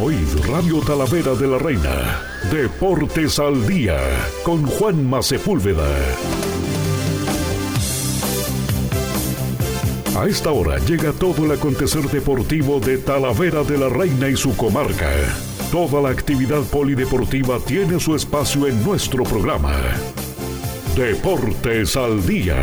Oíd Radio Talavera de la Reina. Deportes al día con Juanma Sepúlveda. A esta hora llega todo el acontecer deportivo de Talavera de la Reina y su comarca. Toda la actividad polideportiva tiene su espacio en nuestro programa. Deportes al día.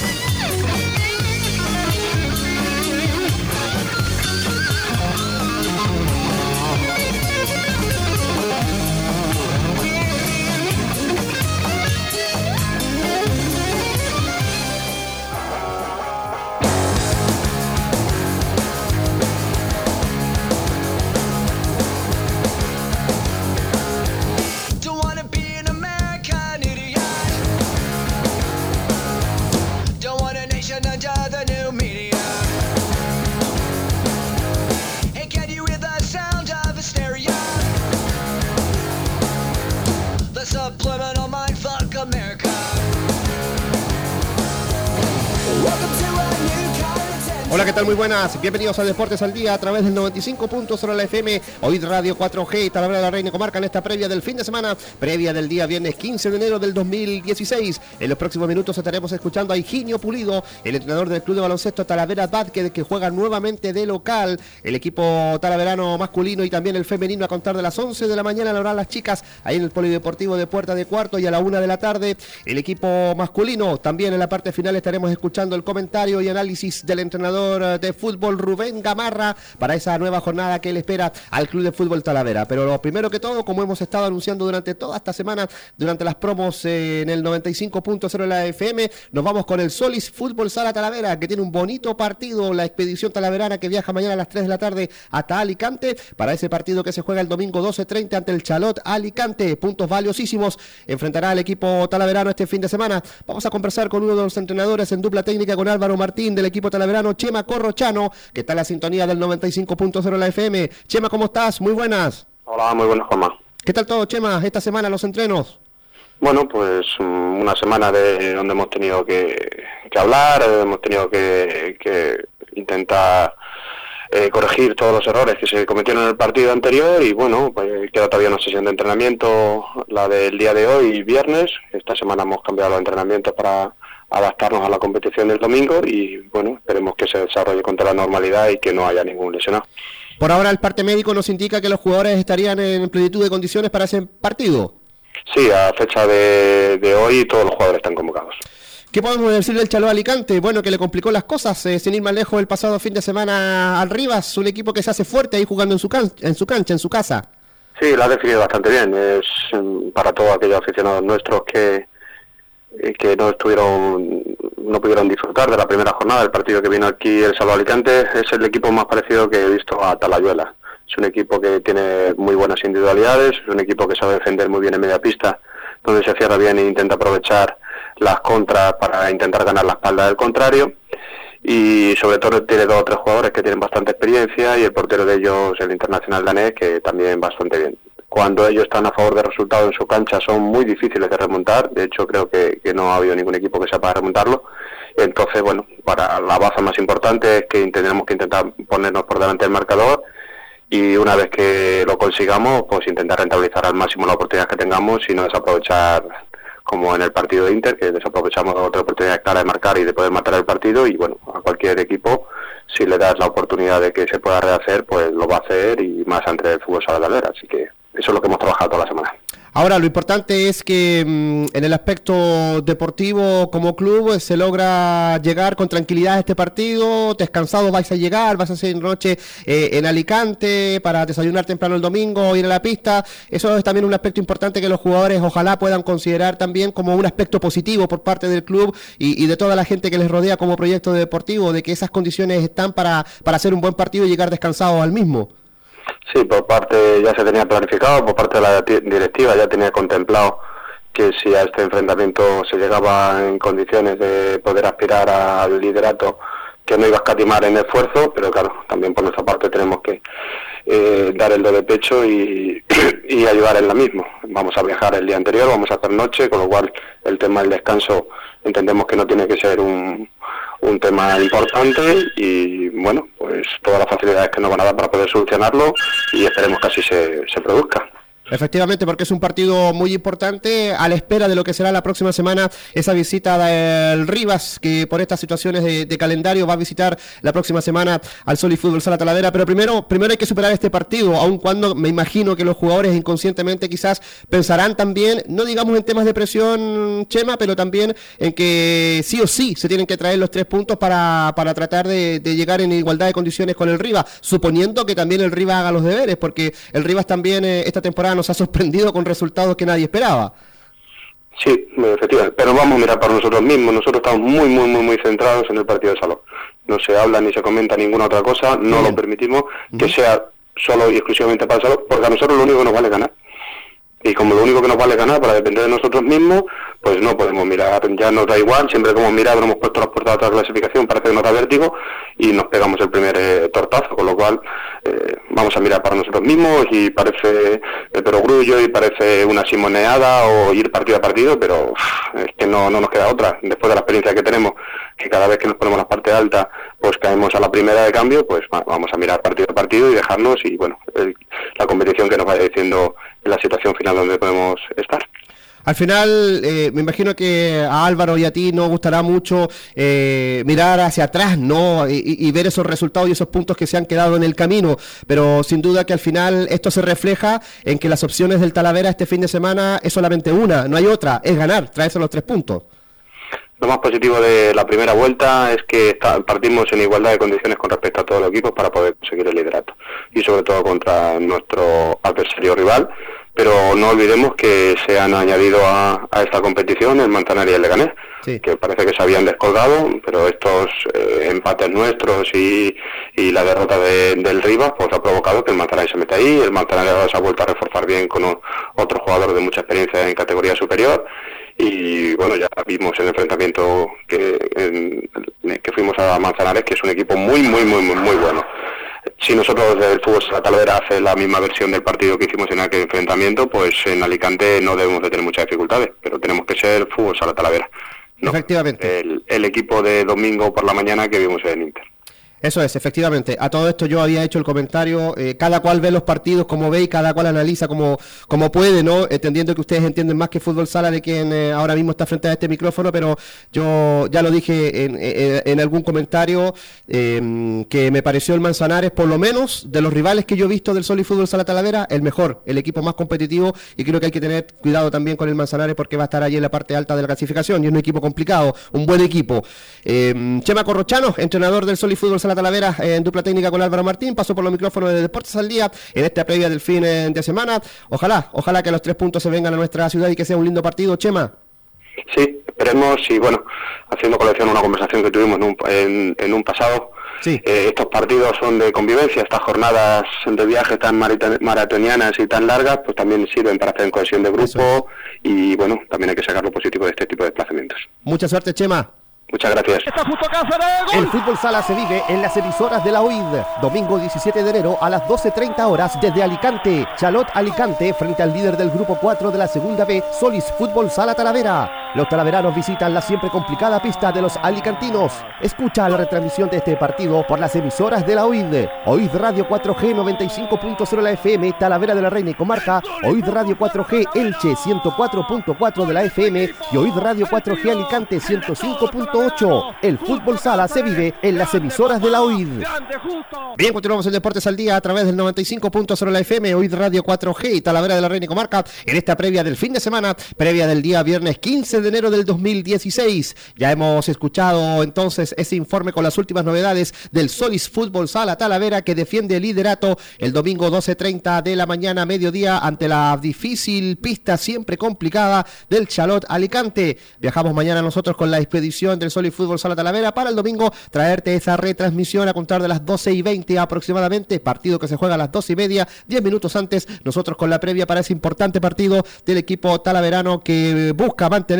Hola, ¿qué tal? Muy buenas, bienvenidos a Deportes al Día a través del 95.0 de la FM, Oíd Radio 4G, Talavera de la Reina y comarca en esta previa del fin de semana, previa del día viernes 15 de enero del 2016. En los próximos minutos estaremos escuchando a Higinio Pulido, el entrenador del Club de Baloncesto Talavera Basket, que juega nuevamente de local. El equipo talaverano masculino y también el femenino a contar de las 11 de la mañana lo harán las chicas ahí en el Polideportivo de Puerta de Cuarto, y a la 1 de la tarde el equipo masculino. También en la parte final estaremos escuchando el comentario y análisis del entrenador de fútbol Rubén Gamarra para esa nueva jornada que él espera al Club de Fútbol Talavera. Pero lo primero que todo, como hemos estado anunciando durante toda esta semana, durante las promos en el 95.0 de la FM, nos vamos con el Solis Fútbol Sala Talavera, que tiene un bonito partido, la expedición talaverana que viaja mañana a las 3 de la tarde hasta Alicante, para ese partido que se juega el domingo 12:30 ante el Chalot Alicante. Puntos valiosísimos, enfrentará al equipo talaverano este fin de semana. Vamos a conversar con uno de los entrenadores en dupla técnica, con Álvaro Martín del equipo talaverano, Chema Corrochano, que está en la sintonía del 95.0 de la FM. Chema, ¿cómo estás? Muy buenas. Hola, muy buenas, Juanma. ¿Qué tal todo, Chema, esta semana los entrenos? Bueno, pues una semana de donde hemos tenido que hablar, hemos tenido que intentar corregir todos los errores que se cometieron en el partido anterior, y bueno, pues queda todavía una sesión de entrenamiento, la del día de hoy, viernes. Esta semana hemos cambiado los entrenamientos para adaptarnos a la competición del domingo, y bueno, esperemos que se desarrolle con toda la normalidad y que no haya ningún lesionado. Por ahora el parte médico nos indica que los jugadores estarían en plenitud de condiciones para ese partido. Sí, a fecha de hoy todos los jugadores están convocados. ¿Qué podemos decir del Chalot Alicante? Bueno, que le complicó las cosas, sin ir más lejos, el pasado fin de semana al Rivas, un equipo que se hace fuerte ahí jugando en su cancha, en su casa. Sí, lo ha definido bastante bien. Es para todos aquellos aficionados nuestros que no pudieron disfrutar de la primera jornada del partido que vino aquí el Chalot Alicante. Es el equipo más parecido que he visto a Talayuela. Es un equipo que tiene muy buenas individualidades, es un equipo que sabe defender muy bien en media pista, donde se cierra bien e intenta aprovechar las contras para intentar ganar la espalda del contrario, y sobre todo tiene 2 o 3 jugadores que tienen bastante experiencia, y el portero de ellos, el internacional danés, que también bastante bien. Cuando ellos están a favor de resultados en su cancha son muy difíciles de remontar. De hecho, creo que no ha habido ningún equipo que sepa remontarlo. Entonces, bueno, para la baza más importante es que tenemos que intentar ponernos por delante del marcador, y una vez que lo consigamos, pues intentar rentabilizar al máximo las oportunidades que tengamos y no desaprovechar, como en el partido de Inter, que desaprovechamos otra oportunidad clara de marcar y de poder matar el partido. Y bueno, a cualquier equipo, si le das la oportunidad de que se pueda rehacer, pues lo va a hacer, y más ante el fútbol sala Talavera. Así que eso es lo que hemos trabajado toda la semana. Ahora, lo importante es que en el aspecto deportivo como club se logra llegar con tranquilidad a este partido. Descansado vais a llegar, vas a hacer noche en Alicante para desayunar temprano el domingo, ir a la pista. Eso es también un aspecto importante que los jugadores ojalá puedan considerar también como un aspecto positivo por parte del club y de toda la gente que les rodea como proyecto deportivo, de que esas condiciones están para hacer un buen partido y llegar descansados al mismo. Sí, por parte ya se tenía planificado, por parte de la directiva ya tenía contemplado que si a este enfrentamiento se llegaba en condiciones de poder aspirar al liderato, que no iba a escatimar en esfuerzo, pero claro, también por nuestra parte tenemos que dar el do de pecho y ayudar en la misma. Vamos a viajar el día anterior, vamos a hacer noche, con lo cual el tema del descanso entendemos que no tiene que ser un un tema importante y bueno, pues todas las facilidades que nos van a dar para poder solucionarlo y esperemos que así se produzca. Efectivamente, porque es un partido muy importante a la espera de lo que será la próxima semana esa visita del Rivas, que por estas situaciones de calendario va a visitar la próxima semana al Solid Fútbol Sala Talavera. Pero primero hay que superar este partido, aun cuando me imagino que los jugadores inconscientemente quizás pensarán también, no digamos en temas de presión, Chema, pero también en que sí o sí se tienen que traer los 3 puntos para tratar de llegar en igualdad de condiciones con el Rivas, suponiendo que también el Rivas haga los deberes, porque el Rivas también esta temporada nos ha sorprendido con resultados que nadie esperaba. Sí, efectivamente, pero vamos a mirar para nosotros mismos. Nosotros estamos muy centrados en el partido de salón. No se habla ni se comenta ninguna otra cosa, no lo permitimos que sea solo y exclusivamente para el salón, porque a nosotros lo único que nos vale ganar. Y como lo único que nos vale ganar para depender de nosotros mismos, pues no podemos mirar, ya nos da igual, siempre que hemos mirado, nos hemos puesto las puertas de otra clasificación, parece que nos da vértigo y nos pegamos el primer tortazo, con lo cual vamos a mirar para nosotros mismos y parece de perogrullo y parece una simoneada o ir partido a partido, pero es que no nos queda otra. Después de la experiencia que tenemos, que cada vez que nos ponemos la parte alta, pues caemos a la primera de cambio, pues vamos a mirar partido a partido y dejarnos y bueno, la competición que nos vaya diciendo en la situación final donde podemos estar. Al final, me imagino que a Álvaro y a ti nos gustará mucho mirar hacia atrás, ¿no? Y ver esos resultados y esos puntos que se han quedado en el camino, pero sin duda que al final esto se refleja en que las opciones del Talavera este fin de semana es solamente una, no hay otra, es ganar, traerse los 3 puntos. Lo más positivo de la primera vuelta es que partimos en igualdad de condiciones con respecto a todos los equipos para poder conseguir el liderato y sobre todo contra nuestro adversario rival, pero no olvidemos que se han añadido a esta competición el Manzanares y el Leganés, sí, que parece que se habían descolgado, pero estos empates nuestros y la derrota del Rivas pues ha provocado que el Manzanares se meta ahí. El Manzanares se ha vuelto a reforzar bien con otro jugador de mucha experiencia en categoría superior. Y bueno, ya vimos el enfrentamiento que fuimos a Manzanares, que es un equipo muy bueno. Si nosotros del Fútbol Sala Talavera hace la misma versión del partido que hicimos en aquel enfrentamiento, pues en Alicante no debemos de tener muchas dificultades, pero tenemos que ser Fútbol Sala Talavera, ¿no? Efectivamente. El equipo de domingo por la mañana que vimos en Inter. Eso es, efectivamente. A todo esto yo había hecho el comentario, cada cual ve los partidos como ve y cada cual analiza como puede, ¿no? Entendiendo que ustedes entienden más que Fútbol Sala de quien ahora mismo está frente a este micrófono, pero yo ya lo dije en algún comentario, que me pareció el Manzanares, por lo menos de los rivales que yo he visto del Solid Fútbol Sala Talavera, el mejor, el equipo más competitivo, y creo que hay que tener cuidado también con el Manzanares porque va a estar allí en la parte alta de la clasificación y es un equipo complicado, un buen equipo. Chema Corrochano, entrenador del Solid Fútbol Sala Talavera, en dupla técnica con Álvaro Martín, pasó por los micrófonos de Deportes al Día en esta previa del fin de semana. Ojalá que los 3 puntos se vengan a nuestra ciudad y que sea un lindo partido, Chema. Sí, esperemos y bueno, haciendo colección a una conversación que tuvimos en un pasado. Sí. Estos partidos son de convivencia, estas jornadas de viaje tan maratonianas y tan largas, pues también sirven para hacer cohesión de grupo y bueno, también hay que sacar lo positivo de este tipo de desplazamientos. Mucha suerte, Chema. Muchas gracias. El Fútbol Sala se vive en las emisoras de la OID. Domingo 17 de enero a las 12:30 horas desde Alicante. Chalot Alicante frente al líder del grupo 4 de la segunda B, Solid Fútbol Sala Talavera. Los talaveranos visitan la siempre complicada pista de los alicantinos. Escucha la retransmisión de este partido por las emisoras de la OID. OID Radio 4G 95.0 la FM, Talavera de la Reina y Comarca. OID Radio 4G Elche 104.4 de la FM y OID Radio 4G Alicante 105.8. El Fútbol Sala se vive en las emisoras de la OID. Bien, continuamos en Deportes al Día a través del 95.0 la FM, OID Radio 4G y Talavera de la Reina y Comarca en esta previa del fin de semana, previa del día viernes 15 de enero del 2016. Ya hemos escuchado entonces ese informe con las últimas novedades del Solid Fútbol Sala Talavera, que defiende el liderato el domingo 12:30 de la mañana, mediodía, ante la difícil pista siempre complicada del Chalot Alicante. Viajamos mañana nosotros con la expedición del Solid Fútbol Sala Talavera para el domingo traerte esa retransmisión a contar de las 12:20 aproximadamente, partido que se juega a las 12:30, 10 minutos antes, nosotros con la previa para ese importante partido del equipo talaverano que busca mantenerse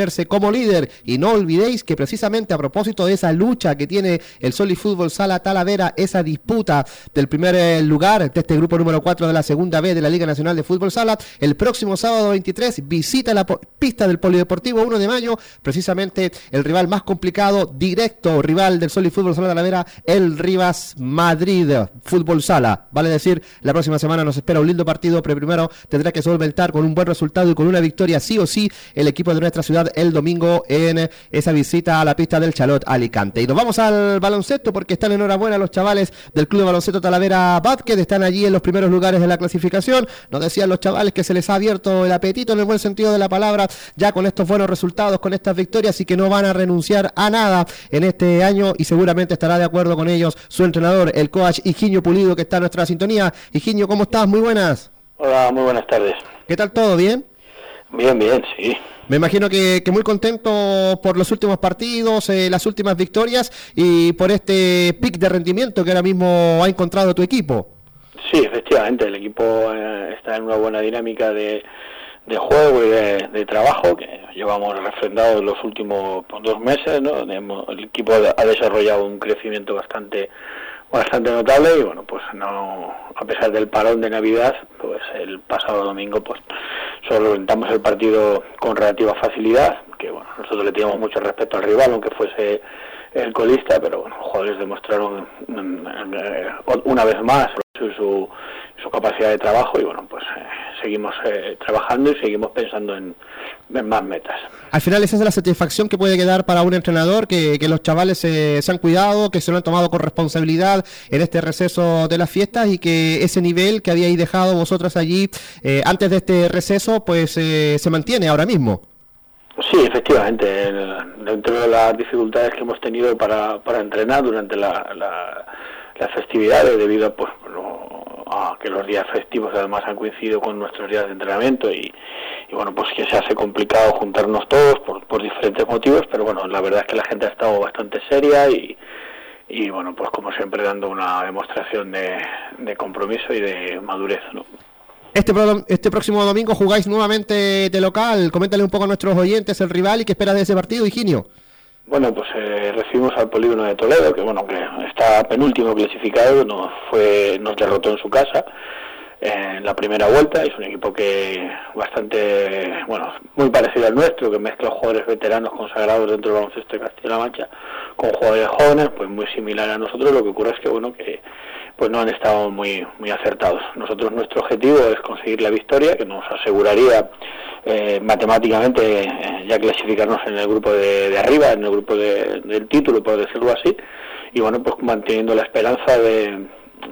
mantenerse como líder. Y no olvidéis que precisamente a propósito de esa lucha que tiene el Solid Fútbol Sala Talavera, esa disputa del primer lugar de este grupo número 4 de la segunda B de la Liga Nacional de Fútbol Sala, el próximo sábado 23 visita la pista del Polideportivo 1 de mayo, precisamente el rival más complicado, directo rival del Solid Fútbol Sala Talavera, el Rivas Madrid Fútbol Sala. Vale decir, la próxima semana nos espera un lindo partido, pero primero tendrá que solventar con un buen resultado y con una victoria sí o sí el equipo de nuestra ciudad el domingo en esa visita a la pista del Chalot Alicante. Y nos vamos al baloncesto porque están enhorabuena los chavales del Club de Baloncesto Talavera Basket, están allí en los primeros lugares de la clasificación. Nos decían los chavales que se les ha abierto el apetito en el buen sentido de la palabra, ya con estos buenos resultados, con estas victorias, y que no van a renunciar a nada en este año, y seguramente estará de acuerdo con ellos su entrenador, el coach Higinio Pulido, que está en nuestra sintonía. Higinio, ¿cómo estás? Muy buenas. Hola, muy buenas tardes. ¿Qué tal todo? ¿Bien? Bien, sí. Me imagino que muy contento por los últimos partidos, las últimas victorias y por este pic de rendimiento que ahora mismo ha encontrado tu equipo. Sí, efectivamente, el equipo está en una buena dinámica de juego y de trabajo que llevamos refrendado en los últimos 2 meses, ¿no? El equipo ha desarrollado un crecimiento bastante notable y bueno, pues no, a pesar del parón de Navidad, pues el pasado domingo pues solventamos el partido con relativa facilidad, que bueno, nosotros le teníamos mucho respeto al rival, aunque fuese el colista, pero bueno, los jugadores demostraron una vez más su capacidad de trabajo y bueno, pues seguimos trabajando y seguimos pensando en más metas. Al final esa es la satisfacción que puede quedar para un entrenador, que los chavales se han cuidado, que se lo han tomado con responsabilidad en este receso de las fiestas y que ese nivel que habíais dejado vosotros allí antes de este receso pues se mantiene ahora mismo. Sí, efectivamente, dentro de las dificultades que hemos tenido para entrenar durante las festividades, debido a que los días festivos además han coincidido con nuestros días de entrenamiento y bueno, pues que se hace complicado juntarnos todos por diferentes motivos, pero bueno, la verdad es que la gente ha estado bastante seria y bueno, pues como siempre dando una demostración de compromiso y de madurez, ¿no? Este próximo domingo jugáis nuevamente de local. Coméntale un poco a nuestros oyentes el rival y qué esperas de ese partido, Higinio. Bueno, pues recibimos al Polígono de Toledo, que bueno, que está penúltimo clasificado, nos derrotó en su casa en la primera vuelta. Es un equipo que bastante, bueno, muy parecido al nuestro, que mezcla jugadores veteranos consagrados dentro del baloncesto de Castilla-La Mancha con jugadores jóvenes, pues muy similar a nosotros. Lo que ocurre es que bueno, que pues no han estado muy acertados. Nosotros, nuestro objetivo es conseguir la victoria, que nos aseguraría matemáticamente ya clasificarnos en el grupo de arriba, en el grupo del título, por decirlo así, y bueno, pues manteniendo la esperanza de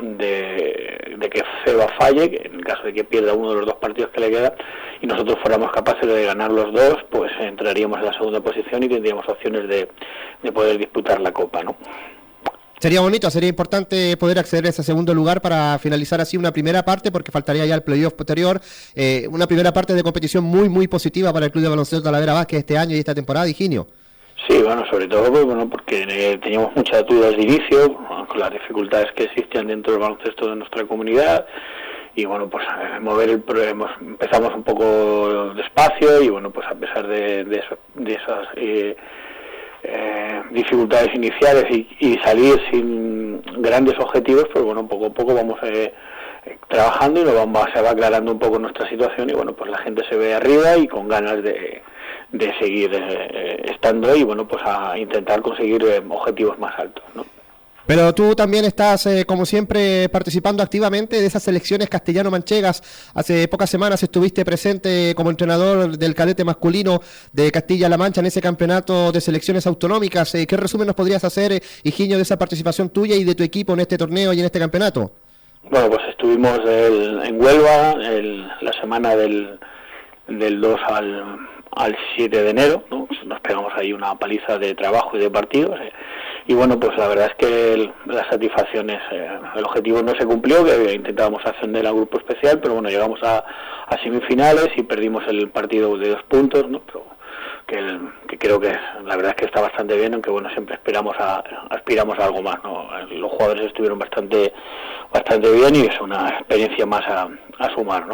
que Ceba falle, que en el caso de que pierda uno de los 2 partidos que le quedan y nosotros fuéramos capaces de ganar los 2, pues entraríamos en la segunda posición y tendríamos opciones de poder disputar la Copa, ¿no? Sería bonito, sería importante poder acceder a ese segundo lugar para finalizar así una primera parte, porque faltaría ya el playoff posterior, una primera parte de competición muy positiva para el Club de Baloncesto Talavera Basket este año y esta temporada, Higinio. Sí, bueno, sobre todo pues, bueno, porque teníamos muchas dudas de inicio, con las dificultades que existían dentro del baloncesto de nuestra comunidad, y bueno, pues empezamos un poco despacio, y bueno, pues a pesar de esas dificultades iniciales y salir sin grandes objetivos, pues bueno, poco a poco vamos trabajando y se va aclarando un poco nuestra situación y bueno, pues la gente se ve arriba y con ganas de seguir estando ahí y bueno, pues a intentar conseguir objetivos más altos, ¿no? Pero tú también estás, como siempre, participando activamente de esas selecciones castellano-manchegas. Hace pocas semanas estuviste presente como entrenador del cadete masculino de Castilla-La Mancha en ese campeonato de selecciones autonómicas. ¿Qué resumen nos podrías hacer, Higinio, de esa participación tuya y de tu equipo en este torneo y en este campeonato? Bueno, pues estuvimos en Huelva la semana del 2 al 7 de enero, ¿no? Nos pegamos ahí una paliza de trabajo y de partidos. Y bueno, pues la verdad es que las satisfacciones, el objetivo no se cumplió, que intentábamos ascender al grupo especial, pero bueno, llegamos a semifinales y perdimos el partido de 2 puntos, ¿no? Pero que creo que la verdad es que está bastante bien, aunque bueno, siempre aspiramos a algo más, ¿no? Los jugadores estuvieron bastante bien y es una experiencia más a sumar, ¿no?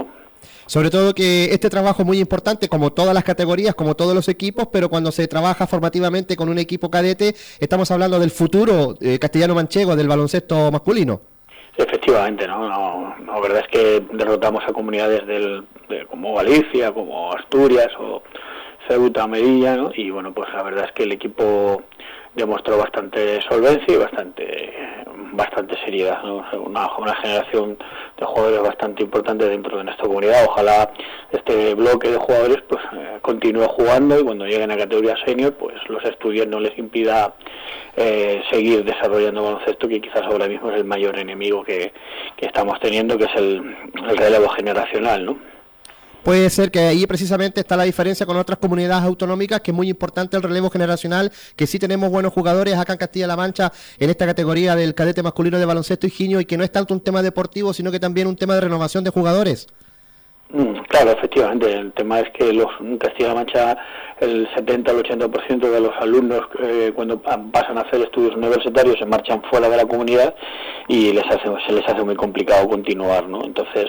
Sobre todo que este trabajo es muy importante, como todas las categorías, como todos los equipos, pero cuando se trabaja formativamente con un equipo cadete, estamos hablando del futuro castellano-manchego del baloncesto masculino. Efectivamente, ¿no? La verdad es que derrotamos a comunidades como Galicia, como Asturias o Ceuta, Melilla, ¿no? Y bueno, pues la verdad es que el equipo demostró bastante solvencia y bastante seriedad, ¿no? Una generación de jugadores bastante importante dentro de nuestra comunidad. Ojalá este bloque de jugadores pues continúe jugando y cuando lleguen a categoría senior pues los estudios no les impida seguir desarrollando baloncesto, que quizás ahora mismo es el mayor enemigo que estamos teniendo, que es el relevo generacional, ¿no? Puede ser que ahí precisamente está la diferencia con otras comunidades autonómicas, que es muy importante el relevo generacional, que sí tenemos buenos jugadores acá en Castilla-La Mancha en esta categoría del cadete masculino de baloncesto, Higinio, y que no es tanto un tema deportivo, sino que también un tema de renovación de jugadores. Claro, efectivamente, el tema es que en Castilla-La Mancha el 70 al 80% de los alumnos cuando pasan a hacer estudios universitarios se marchan fuera de la comunidad y se les hace muy complicado continuar, ¿no? Entonces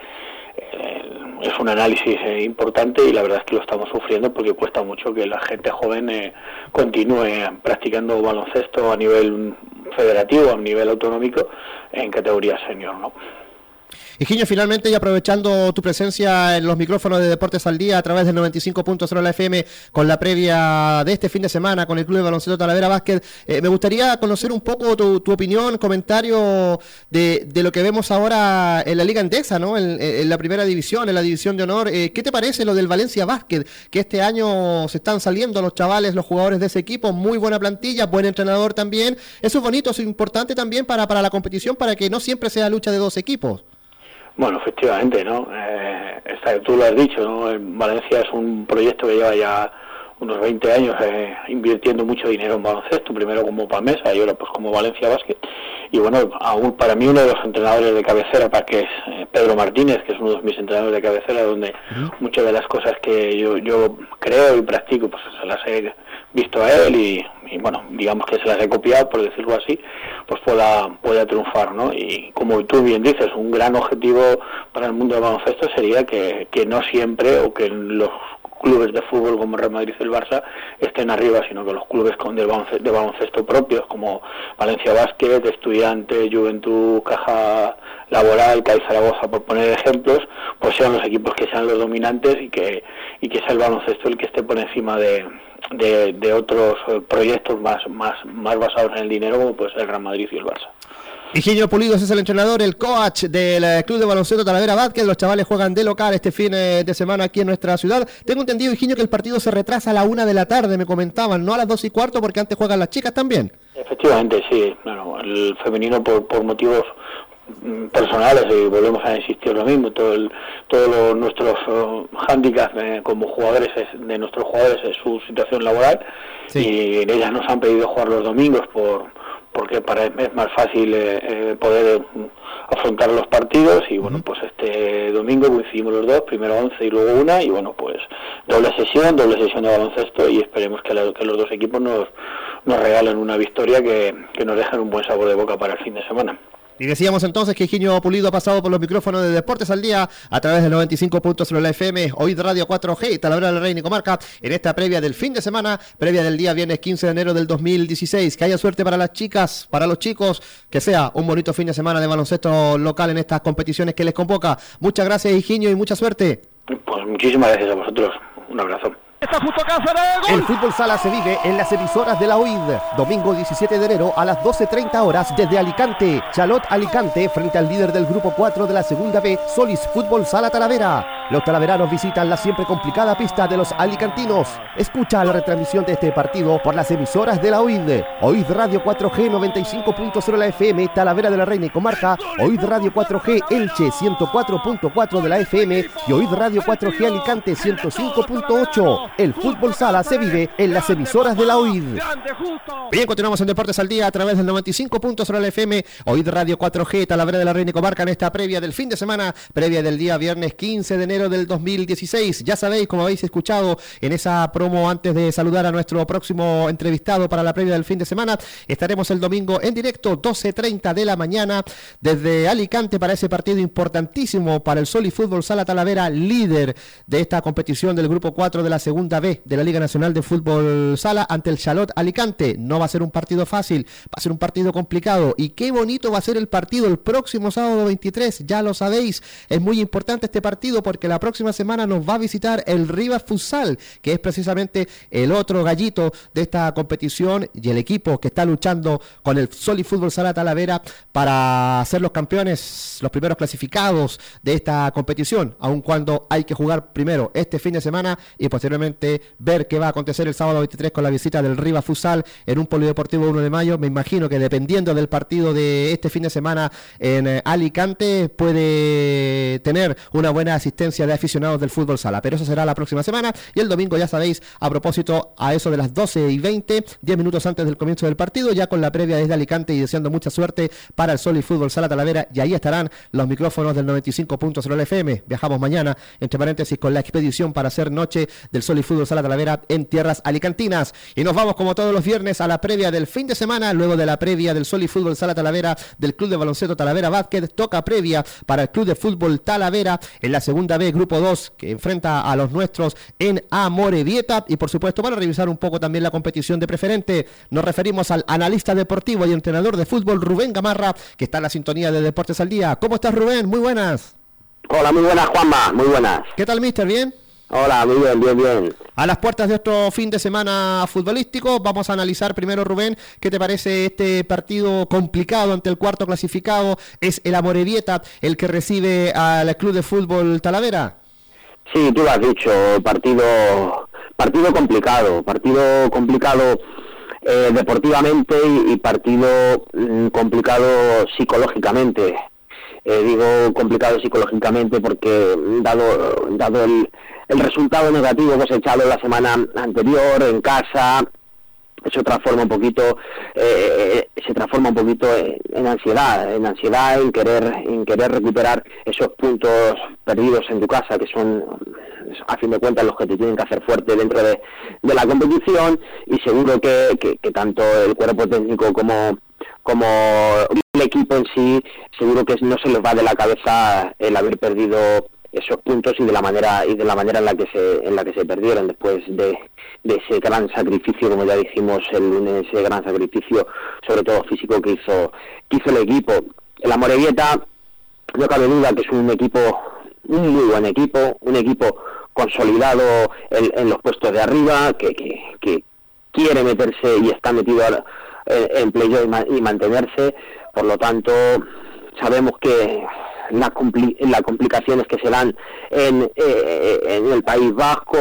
es un análisis importante y la verdad es que lo estamos sufriendo porque cuesta mucho que la gente joven continúe practicando baloncesto a nivel federativo, a nivel autonómico, en categoría senior, ¿no? Higinio, finalmente, y aprovechando tu presencia en los micrófonos de Deportes al Día a través del 95.0 la FM con la previa de este fin de semana con el Club de Baloncesto Talavera Básquet, me gustaría conocer un poco tu opinión, comentario de lo que vemos ahora en la Liga Endesa, ¿no? En la primera división, en la división de honor. ¿Qué te parece lo del Valencia Básquet? Que este año se están saliendo los chavales, los jugadores de ese equipo, muy buena plantilla, buen entrenador también. Eso es bonito, eso es importante también para la competición, para que no siempre sea lucha de dos equipos. Bueno, efectivamente, ¿no? Tú lo has dicho, ¿no? Valencia es un proyecto que lleva ya unos 20 años invirtiendo mucho dinero en baloncesto, primero como Pamesa y ahora pues como Valencia Básquet. Y bueno, aún para mí uno de los entrenadores de cabecera, para que es Pedro Martínez, que es uno de mis entrenadores de cabecera, donde muchas de las cosas que yo creo y practico, pues se las he visto a él y bueno, digamos que se las he copiado, por decirlo así, pues pueda triunfar, ¿no? Y como tú bien dices, un gran objetivo para el mundo del baloncesto sería que no siempre, o que los clubes de fútbol como Real Madrid y el Barça estén arriba, sino que los clubes de baloncesto propios como Valencia Básquet, Estudiantes, Juventud, Caja Laboral, CAI Zaragoza, por poner ejemplos, pues sean los equipos que sean los dominantes y que sea el baloncesto el que esté por encima de otros proyectos más basados en el dinero, como puede ser el Real Madrid y el Barça. Higinio Pulido es el entrenador, el coach del Club de Baloncesto Talavera Básquet. Los chavales juegan de local este fin de semana aquí en nuestra ciudad. Tengo entendido, Higinio, que el partido se retrasa a la 1 de la tarde, me comentaban, no a las 2:15, porque antes juegan las chicas también. Efectivamente, sí. Bueno, el femenino por motivos personales, y volvemos a insistir lo mismo, todos nuestros hándicaps como jugadores de nuestros jugadores es su situación laboral, sí. Y ellas nos han pedido jugar los domingos porque es más fácil poder afrontar los partidos y bueno, pues este domingo coincidimos los dos, primero 11 y luego 1, y bueno, pues doble sesión de baloncesto, y esperemos que los dos equipos nos regalen una victoria que nos dejen un buen sabor de boca para el fin de semana. Y decíamos entonces que Higinio Pulido ha pasado por los micrófonos de Deportes al Día a través del 95.0 la FM, Oíd Radio 4G, Talavera de la Reina y Comarca, en esta previa del fin de semana, previa del día viernes 15 de enero del 2016. Que haya suerte para las chicas, para los chicos, que sea un bonito fin de semana de baloncesto local en estas competiciones que les convoca. Muchas gracias, Higinio, y mucha suerte. Pues muchísimas gracias a vosotros. Un abrazo. Está justo acá, el fútbol sala se vive en las emisoras de la OID. Domingo 17 de enero a las 12:30 horas desde Alicante. Chalot Alicante frente al líder del grupo 4 de la segunda B, Solis Fútbol Sala Talavera. Los talaveranos visitan la siempre complicada pista de los alicantinos. Escucha la retransmisión de este partido por las emisoras de la OID. OID Radio 4G 95.0 la FM, Talavera de la Reina y Comarca. OID Radio 4G Elche 104.4 de la FM y OID Radio 4G Alicante 105.8. El fútbol sala se vive en las emisoras de la OID. Bien, continuamos en Deportes al Día a través del 95.0 la FM, OID Radio 4G, Talavera de la Reina y Comarca, en esta previa del fin de semana, previa del día viernes 15 de enero enero del 2016. Ya sabéis, como habéis escuchado en esa promo antes de saludar a nuestro próximo entrevistado para la previa del fin de semana, estaremos el domingo en directo, 12:30 de la mañana, desde Alicante para ese partido importantísimo para el Soli Fútbol Sala Talavera, líder de esta competición del grupo 4 de la segunda B de la Liga Nacional de Fútbol Sala, ante el Charlotte Alicante. No va a ser un partido fácil, va a ser un partido complicado, y qué bonito va a ser el partido el próximo sábado 23, ya lo sabéis. Es muy importante este partido porque la próxima semana nos va a visitar el Rivas Futsal, que es precisamente el otro gallito de esta competición y el equipo que está luchando con el Soli Fútbol Sala Talavera para ser los campeones, los primeros clasificados de esta competición, aun cuando hay que jugar primero este fin de semana y posteriormente ver qué va a acontecer el sábado 23 con la visita del Rivas Futsal en un polideportivo 1 de mayo. Me imagino que dependiendo del partido de este fin de semana en Alicante puede tener una buena asistencia de aficionados del fútbol sala, pero eso será la próxima semana. Y el domingo, ya sabéis, a propósito, a eso de las 12:20, 10 minutos antes del comienzo del partido, ya con la previa desde Alicante y deseando mucha suerte para el Soli Fútbol Sala Talavera, y ahí estarán los micrófonos del 95.0 FM. Viajamos mañana, entre paréntesis, con la expedición para hacer noche del Soli Fútbol Sala Talavera en tierras alicantinas, y nos vamos como todos los viernes a la previa del fin de semana. Luego de la previa del Soli Fútbol Sala Talavera del Club de Baloncesto Talavera Básquet, toca previa para el Club de Fútbol Talavera en la segunda B, grupo 2, que enfrenta a los nuestros en Amorebieta. Y por supuesto, para revisar un poco también la competición de preferente, nos referimos al analista deportivo y entrenador de fútbol Rubén Gamarra, que está en la sintonía de Deportes al Día. ¿Cómo estás, Rubén? Muy buenas. Hola, muy buenas, Juanma, muy buenas. ¿Qué tal, mister? ¿Bien? Hola, muy bien. A las puertas de otro fin de semana futbolístico, vamos a analizar primero, Rubén, ¿qué te parece este partido complicado ante el cuarto clasificado? Es el Amorebieta el que recibe al Club de Fútbol Talavera. Sí, tú lo has dicho, partido complicado deportivamente y partido complicado psicológicamente. Digo complicado psicológicamente porque dado el resultado negativo cosechado la semana anterior en casa, eso transforma un poquito, se transforma un poquito en ansiedad, en querer recuperar esos puntos perdidos en tu casa, que son a fin de cuentas los que te tienen que hacer fuerte dentro de la competición. Y seguro que tanto el cuerpo técnico como el equipo en sí, seguro que no se les va de la cabeza el haber perdido esos puntos y de la manera en la que se perdieron después de ese gran sacrificio, como ya dijimos el lunes, ese gran sacrificio sobre todo físico que hizo el equipo. El Amorebieta, no cabe duda que es un muy buen equipo, un equipo consolidado en los puestos de arriba, que quiere meterse y está metido en playoff y mantenerse. Por lo tanto, sabemos que las complicaciones que se dan en el País Vasco,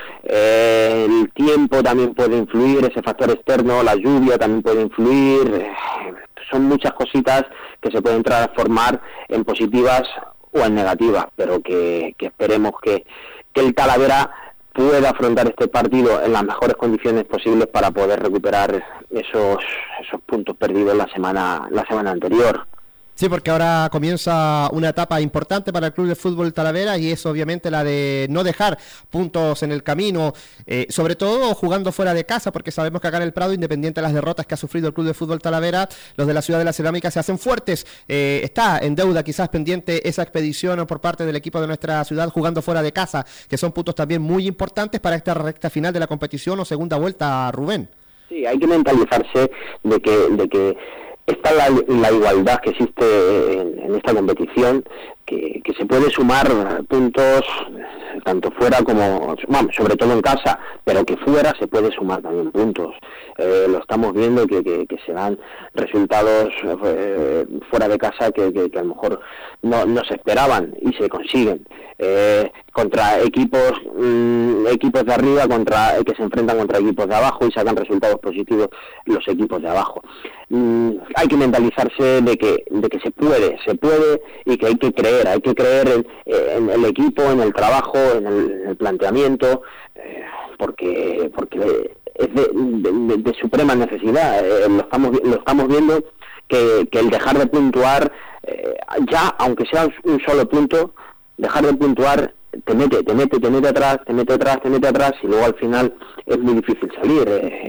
el tiempo también puede influir, ese factor externo, la lluvia también puede influir. Son muchas cositas que se pueden transformar en positivas o en negativas, pero que esperemos que el Talavera pueda afrontar este partido en las mejores condiciones posibles para poder recuperar esos puntos perdidos la semana anterior. Sí, porque ahora comienza una etapa importante para el Club de Fútbol Talavera, y es obviamente la de no dejar puntos en el camino, sobre todo jugando fuera de casa, porque sabemos que acá en el Prado, independiente de las derrotas que ha sufrido el Club de Fútbol Talavera, los de la Ciudad de la Cerámica se hacen fuertes. Está en deuda quizás pendiente esa expedición por parte del equipo de nuestra ciudad jugando fuera de casa, que son puntos también muy importantes para esta recta final de la competición o segunda vuelta, Rubén. Sí, hay que mentalizarse de que está la igualdad que existe en esta competición, que se puede sumar puntos tanto fuera como, sobre todo en casa, pero que fuera se puede sumar también puntos. Lo estamos viendo que se dan resultados fuera de casa que a lo mejor no se esperaban y se consiguen. Contra equipos de arriba, que se enfrentan contra equipos de abajo y sacan resultados positivos los equipos de abajo. Hay que mentalizarse de que se puede y que hay que creer en el equipo, en el trabajo, en el planteamiento, porque es de suprema necesidad. Lo estamos viendo que el dejar de puntuar, ya aunque sea un solo punto, dejar de puntuar te mete atrás y luego al final es muy difícil salir.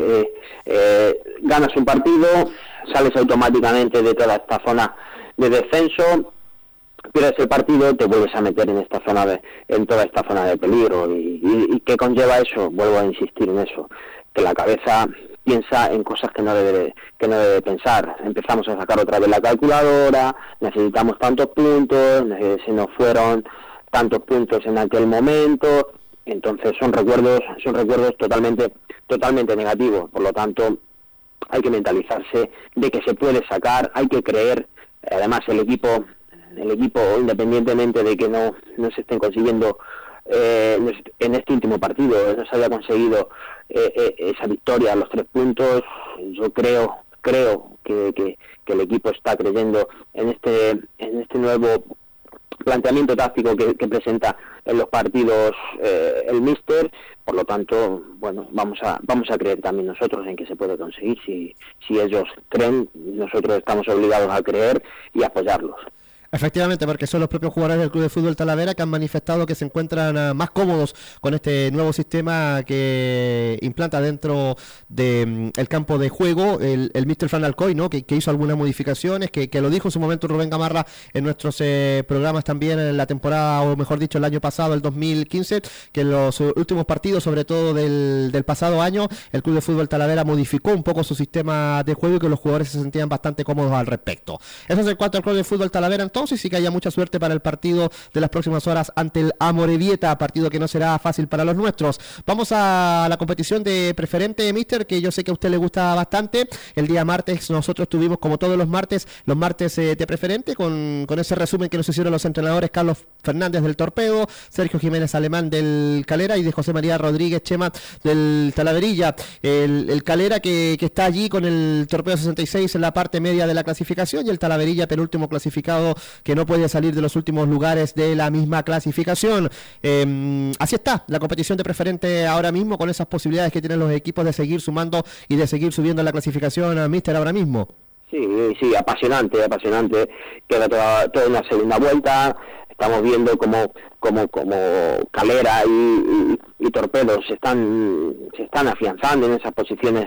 Ganas un partido, sales automáticamente de toda esta zona de descenso, pierdes el partido, te vuelves a meter en toda esta zona de peligro. ¿Y qué conlleva eso? Vuelvo a insistir en eso, que la cabeza piensa en cosas que no debe pensar. Empezamos a sacar otra vez la calculadora, necesitamos tantos puntos, se nos fueron tantos puntos en aquel momento. Entonces son recuerdos totalmente negativos. Por lo tanto, hay que mentalizarse de que se puede sacar, hay que creer. Además, el equipo, independientemente de que no se estén consiguiendo en este último partido, no se haya conseguido esa victoria, los 3 puntos, yo creo que el equipo está creyendo en este nuevo planteamiento táctico que presenta en los partidos el míster. Por lo tanto, bueno, vamos a creer también nosotros en que se puede conseguir. Si ellos creen, nosotros estamos obligados a creer y apoyarlos. Efectivamente, porque son los propios jugadores del Club de Fútbol Talavera que han manifestado que se encuentran más cómodos con este nuevo sistema que implanta dentro del campo de juego el Mr. Fran Alcoy, ¿no? Que hizo algunas modificaciones, que lo dijo en su momento Rubén Gamarra en nuestros programas también en la temporada, o mejor dicho, el año pasado, el 2015, que en los últimos partidos, sobre todo del pasado año, el Club de Fútbol Talavera modificó un poco su sistema de juego y que los jugadores se sentían bastante cómodos al respecto. Eso es en cuanto al Club de Fútbol Talavera. Entonces, sí que haya mucha suerte para el partido de las próximas horas ante el Amorebieta, partido que no será fácil para los nuestros. Vamos a la competición de preferente, mister, que yo sé que a usted le gusta bastante. El día martes nosotros tuvimos, como todos los martes de preferente, con ese resumen que nos hicieron los entrenadores Carlos Fernández del Torpedo, Sergio Jiménez Alemán del Calera y de José María Rodríguez Chema del Talaverilla. El Calera que está allí con el Torpedo 66 en la parte media de la clasificación, y el Talaverilla penúltimo clasificado, que no puede salir de los últimos lugares de la misma clasificación. Así está la competición de preferente ahora mismo, con esas posibilidades que tienen los equipos de seguir sumando y de seguir subiendo la clasificación, mister, ahora mismo. Sí, apasionante. Queda toda una segunda vuelta. Estamos viendo como Calera y Torpedo se están afianzando en esas posiciones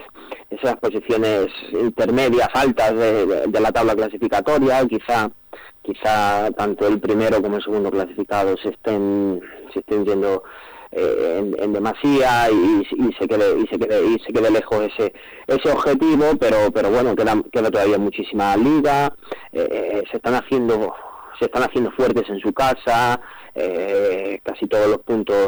intermedias altas de la tabla clasificatoria. Quizá tanto el primero como el segundo clasificado se estén yendo en demasía y se quede lejos ese objetivo, pero bueno, queda todavía muchísima liga. Se están haciendo fuertes en su casa. Casi todos los puntos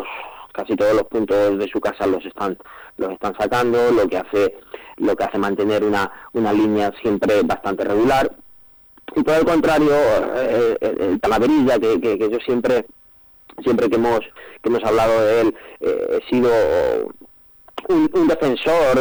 de su casa los están sacando, lo que hace mantener una línea siempre bastante regular. Y por el contrario, el Talaverilla, que yo siempre que hemos hablado de él, he sido un defensor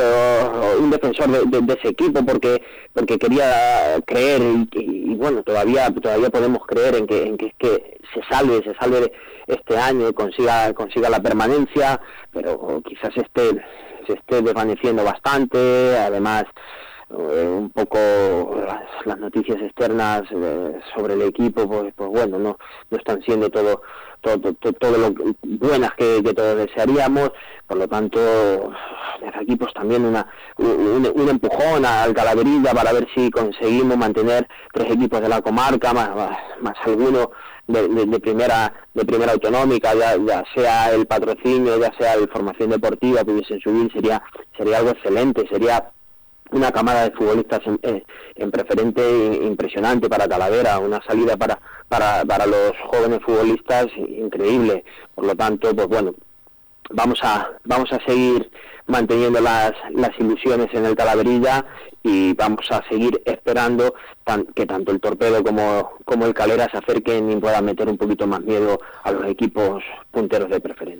de ese equipo, porque quería creer y bueno, todavía podemos creer en que se salve este año y consiga la permanencia, pero quizás se esté desvaneciendo bastante. Además, un poco las noticias externas sobre el equipo, pues bueno, no están siendo todo lo buenas que todos desearíamos. Por lo tanto, desde aquí pues también un empujón al Talaverilla para ver si conseguimos mantener 3 equipos de la comarca, más alguno de primera autonómica, ya sea el patrocinio, ya sea la formación deportiva, pudiesen subir. Sería algo excelente, sería una camada de futbolistas en preferente impresionante para Talavera, una salida para los jóvenes futbolistas increíble. Por lo tanto, pues bueno, vamos a seguir manteniendo las ilusiones en el Talaverilla y vamos a seguir esperando que tanto el Torpedo como el Calera se acerquen y puedan meter un poquito más miedo a los equipos punteros de preferente.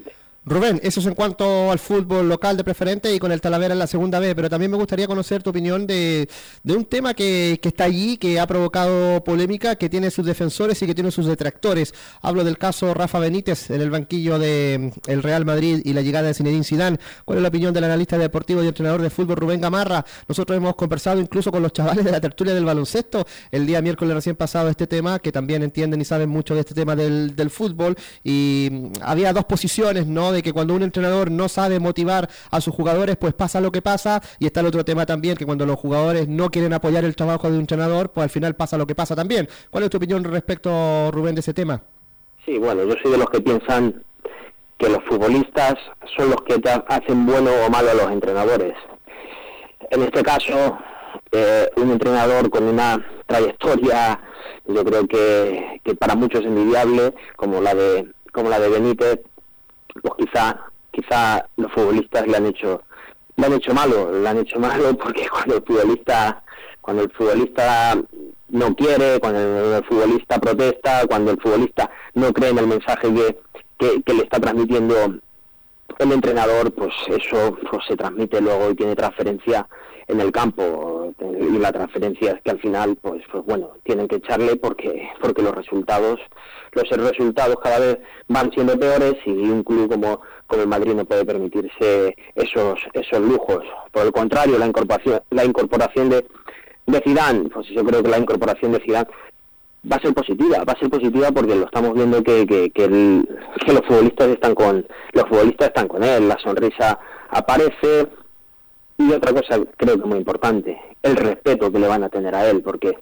Rubén, eso es en cuanto al fútbol local de Preferente y con el Talavera en la segunda B, pero también me gustaría conocer tu opinión de un tema que está allí, que ha provocado polémica, que tiene sus defensores y que tiene sus detractores. Hablo del caso Rafa Benítez en el banquillo de el Real Madrid y la llegada de Zinedine Zidane. ¿Cuál es la opinión del analista deportivo y entrenador de fútbol Rubén Gamarra? Nosotros hemos conversado incluso con los chavales de la tertulia del baloncesto el día miércoles recién pasado este tema, que también entienden y saben mucho de este tema del fútbol, y había dos posiciones, ¿no? De que cuando un entrenador no sabe motivar a sus jugadores, pues pasa lo que pasa, y está el otro tema también, que cuando los jugadores no quieren apoyar el trabajo de un entrenador, pues al final pasa lo que pasa también. ¿Cuál es tu opinión respecto, Rubén, de ese tema? Sí, bueno, yo soy de los que piensan que los futbolistas son los que hacen bueno o malo a los entrenadores. En este caso, un entrenador con una trayectoria, yo creo que para muchos envidiable, como la de Benítez, pues quizá los futbolistas le han hecho malo porque cuando el futbolista no quiere, cuando el futbolista protesta, cuando el futbolista no cree en el mensaje que le está transmitiendo el entrenador, pues eso pues se transmite luego y tiene transferencia en el campo, y la transferencia es que al final pues bueno, tienen que echarle porque los resultados cada vez van siendo peores, y un club como el Madrid no puede permitirse esos lujos. Por el contrario, la incorporación de Zidane, pues yo creo que la incorporación de Zidane va a ser positiva porque lo estamos viendo que los futbolistas están con él, la sonrisa aparece. Y otra cosa creo que muy importante, el respeto que le van a tener a él, porque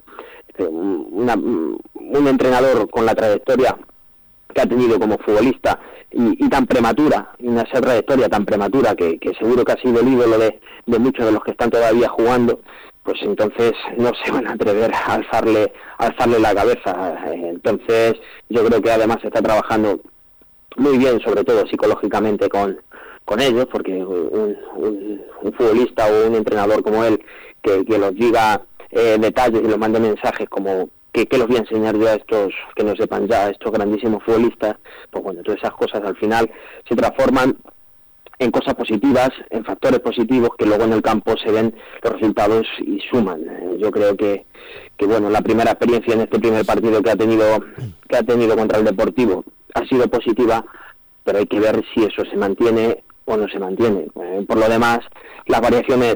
un entrenador con la trayectoria que ha tenido como futbolista y tan prematura, y una trayectoria tan prematura que seguro que ha sido el ídolo de muchos de los que están todavía jugando, pues entonces no se van a atrever a alzarle la cabeza. Entonces yo creo que además se está trabajando muy bien, sobre todo psicológicamente con ellos, porque un futbolista o un entrenador como él que los diga detalles y los mande mensajes como que los voy a enseñar yo a estos que no sepan ya, a estos grandísimos futbolistas, pues bueno, todas esas cosas al final se transforman en cosas positivas, en factores positivos que luego en el campo se ven los resultados y suman. Yo creo que bueno, la primera experiencia en este primer partido que ha tenido contra el Deportivo ha sido positiva, pero hay que ver si eso se mantiene o no se mantiene. Por lo demás, las variaciones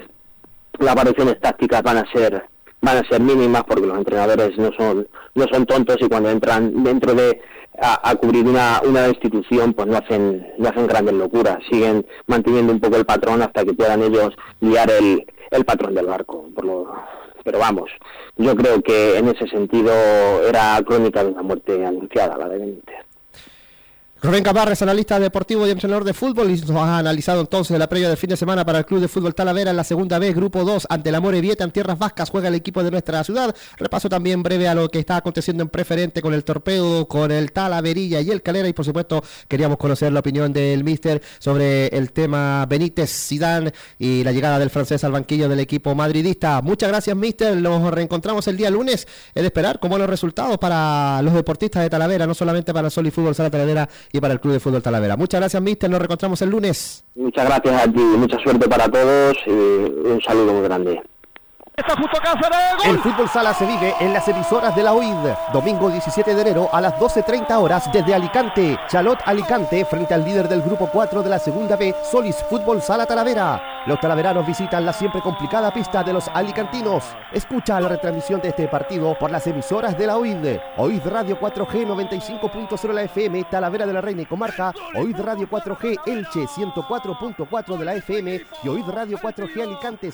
tácticas van a ser mínimas, porque los entrenadores no son tontos, y cuando entran dentro de a cubrir una institución, pues no hacen grandes locuras, siguen manteniendo un poco el patrón hasta que puedan ellos guiar el patrón del barco. Pero vamos, yo creo que en ese sentido era crónica de una muerte anunciada, la de Benítez. Rubén Gamarra es analista deportivo y entrenador de fútbol, y nos ha analizado entonces la previa del fin de semana para el Club de Fútbol Talavera en la segunda B, Grupo 2, ante la Morevieta en Tierras Vascas. Juega el equipo de nuestra ciudad. Repaso también breve a lo que está aconteciendo en Preferente con el Torpedo, con el Talaverilla y el Calera, y por supuesto queríamos conocer la opinión del míster sobre el tema Benítez, Zidane y la llegada del francés al banquillo del equipo madridista. Muchas gracias, míster. Nos reencontramos el día lunes. Es de esperar con buenos resultados para los deportistas de Talavera, no solamente para Sol y Fútbol Sala Talavera y para el Club de Fútbol Talavera. Muchas gracias, míster. Nos reencontramos el lunes. Muchas gracias a ti. Mucha suerte para todos y un saludo muy grande. Está justo Cáceres. El Fútbol Sala se vive en las emisoras de la OID. Domingo 17 de enero a las 12:30 horas desde Alicante. Chalot Alicante frente al líder del grupo 4 de la segunda B, Solis Fútbol Sala Talavera. Los talaveranos visitan la siempre complicada pista de los alicantinos. Escucha la retransmisión de este partido por las emisoras de la OID. OID Radio 4G 95.0 de la FM, Talavera de la Reina y Comarca. OID Radio 4G Elche 104.4 de la FM y OID Radio 4G Alicante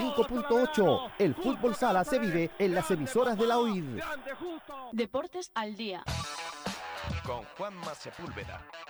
105.8. El Fútbol Sala se vive en las emisoras de la OID. Deportes al día. Con Juanma Sepúlveda.